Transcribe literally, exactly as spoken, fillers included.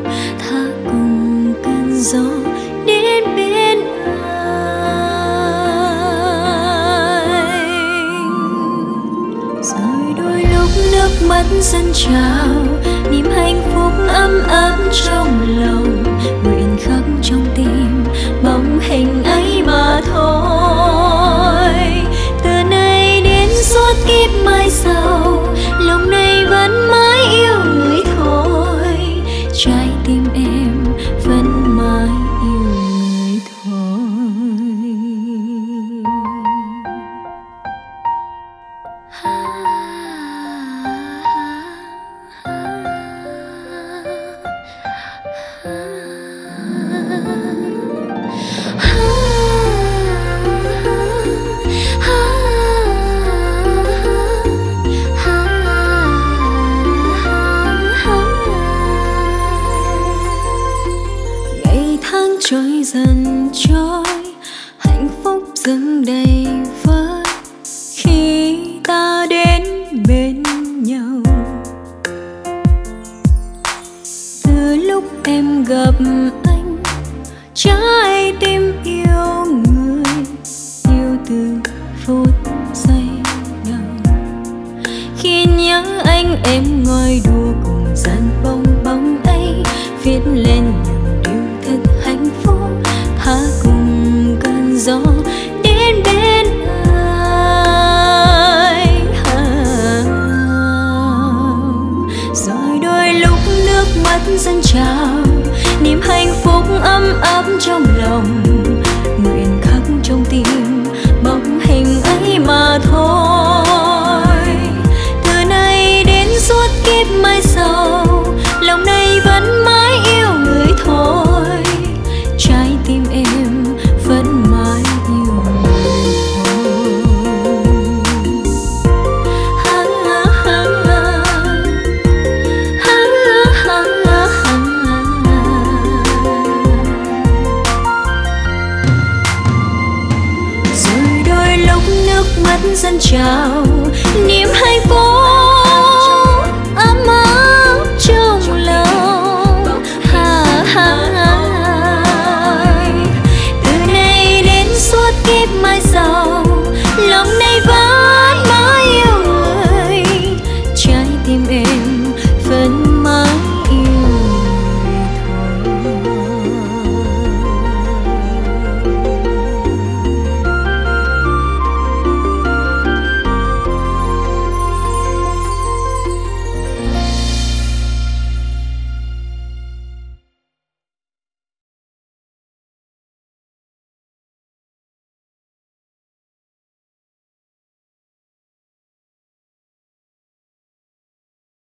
tha cùng cơn gió đến bên anh. Rồi đôi lúc nước mắt dâng trào, niềm hạnh phúc ấm ấm trong lòng, nguyện khắc trong tim bóng hình ấy mà thôi. Từ nay đến suốt kiếp mai sau, lòng này vẫn mãi yêu người thôi, trái tim em vẫn mãi yêu người thôi. Ngày tháng trôi dần trôi, hạnh phúc dâng đầy vơi khi ta đến bên nhau. Từ lúc em gặp anh, trái tim yêu người, yêu từ phút giây đầu. Khi nhớ anh em ngồi đùa cùng dàn bông bóng ấy, viết lên những điều thật hạnh phúc, tha cùng cơn gió đến bên anh. Rồi đôi lúc nước mắt dâng trào, niềm hạnh phúc ấm ấm trong lòng, nguyện khắc trong tim bóng hình ấy mà thôi. Từ nay đến suốt kiếp mai sau, lòng này vẫn mãi yêu người thôi, trái tim em vẫn mãi yêu người thôi. Ha, ha, ha, ha, ha, ha, ha. Rồi đôi lúc nước mắt dâng trào,